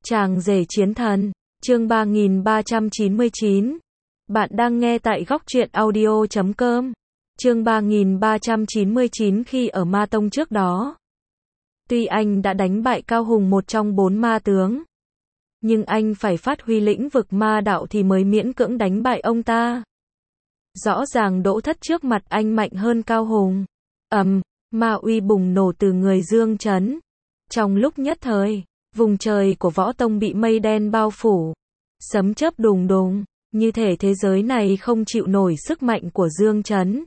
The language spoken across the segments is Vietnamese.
Chàng rể chiến thần, chương 3399. Bạn đang nghe tại góc truyện audio.com. Chương 3399 khi ở Ma Tông trước đó. Tuy anh đã đánh bại Cao Hùng, một trong 4 ma tướng, nhưng anh phải phát huy lĩnh vực ma đạo thì mới miễn cưỡng đánh bại ông ta. Rõ ràng Đỗ Thất trước mặt anh mạnh hơn Cao Hùng. Ma uy bùng nổ từ người Dương Chấn. Trong lúc nhất thời, vùng trời của Võ Tông bị mây đen bao phủ. Sấm chớp đùng đùng, như thể thế giới này không chịu nổi sức mạnh của Dương Chấn.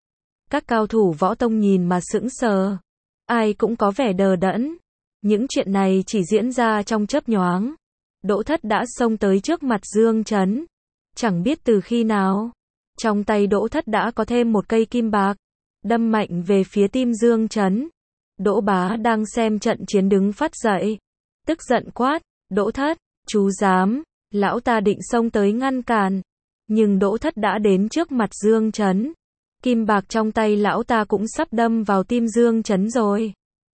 Các cao thủ Võ Tông nhìn mà sững sờ. Ai cũng có vẻ đờ đẫn. Những chuyện này chỉ diễn ra trong chớp nhoáng. Đỗ Thất đã xông tới trước mặt Dương Chấn. Chẳng biết từ khi nào, trong tay Đỗ Thất đã có thêm một cây kim bạc, đâm mạnh về phía tim Dương Chấn. Đỗ Bá đang xem trận chiến đứng phát dậy, tức giận quát, Đỗ Thất, chú dám, lão ta định xông tới ngăn cản. Nhưng Đỗ Thất đã đến trước mặt Dương Chấn. Kim bạc trong tay lão ta cũng sắp đâm vào tim Dương Chấn rồi.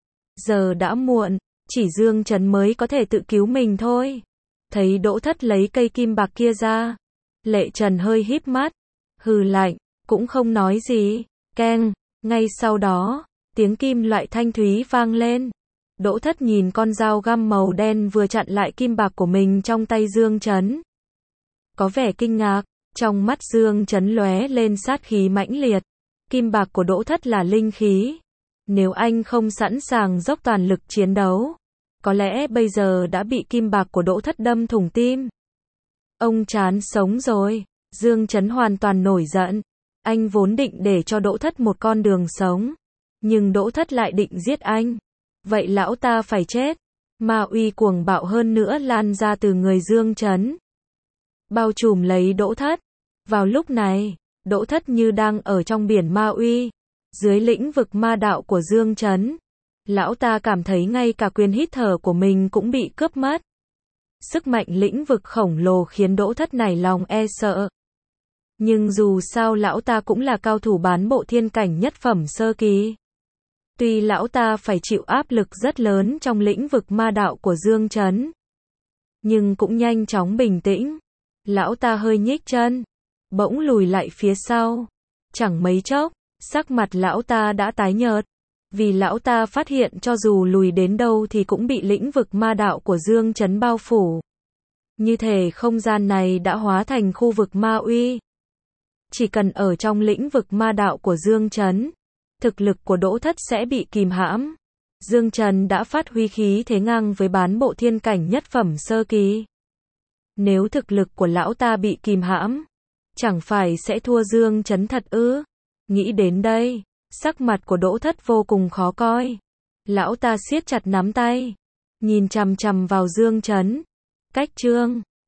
Giờ đã muộn, chỉ Dương Chấn mới có thể tự cứu mình thôi. Thấy Đỗ Thất lấy cây kim bạc kia ra, Lệ Trần hơi híp mắt, hừ lạnh, cũng không nói gì. Keng, ngay sau đó, tiếng kim loại thanh thúy vang lên. Đỗ Thất nhìn con dao găm màu đen vừa chặn lại kim bạc của mình trong tay Dương Chấn. Có vẻ kinh ngạc, trong mắt Dương Chấn lóe lên sát khí mãnh liệt. Kim bạc của Đỗ Thất là linh khí. Nếu anh không sẵn sàng dốc toàn lực chiến đấu, có lẽ bây giờ đã bị kim bạc của Đỗ Thất đâm thủng tim. Ông chán sống rồi. Dương Chấn hoàn toàn nổi giận. Anh vốn định để cho Đỗ Thất một con đường sống, nhưng Đỗ Thất lại định giết anh. Vậy lão ta phải chết. Ma uy cuồng bạo hơn nữa lan ra từ người Dương Chấn, bao trùm lấy Đỗ Thất. Vào lúc này, Đỗ Thất như đang ở trong biển ma uy, dưới lĩnh vực ma đạo của Dương Chấn. Lão ta cảm thấy ngay cả quyền hít thở của mình cũng bị cướp mất. Sức mạnh lĩnh vực khổng lồ khiến Đỗ Thất nảy lòng e sợ. Nhưng dù sao lão ta cũng là cao thủ bán bộ thiên cảnh nhất phẩm sơ kỳ. Tuy lão ta phải chịu áp lực rất lớn trong lĩnh vực ma đạo của Dương Chấn, nhưng cũng nhanh chóng bình tĩnh. Lão ta hơi nhích chân, bỗng lùi lại phía sau. Chẳng mấy chốc, sắc mặt lão ta đã tái nhợt, vì lão ta phát hiện cho dù lùi đến đâu thì cũng bị lĩnh vực ma đạo của Dương Chấn bao phủ. Như thể không gian này đã hóa thành khu vực ma uy. Chỉ cần ở trong lĩnh vực ma đạo của Dương Chấn, thực lực của Đỗ Thất sẽ bị kìm hãm. Dương Chấn đã phát huy khí thế ngang với bán bộ thiên cảnh nhất phẩm sơ kỳ. Nếu thực lực của lão ta bị kìm hãm, chẳng phải sẽ thua Dương Chấn thật ư? Nghĩ đến đây, sắc mặt của Đỗ Thất vô cùng khó coi. Lão ta siết chặt nắm tay, nhìn chằm chằm vào Dương Chấn. Cách chương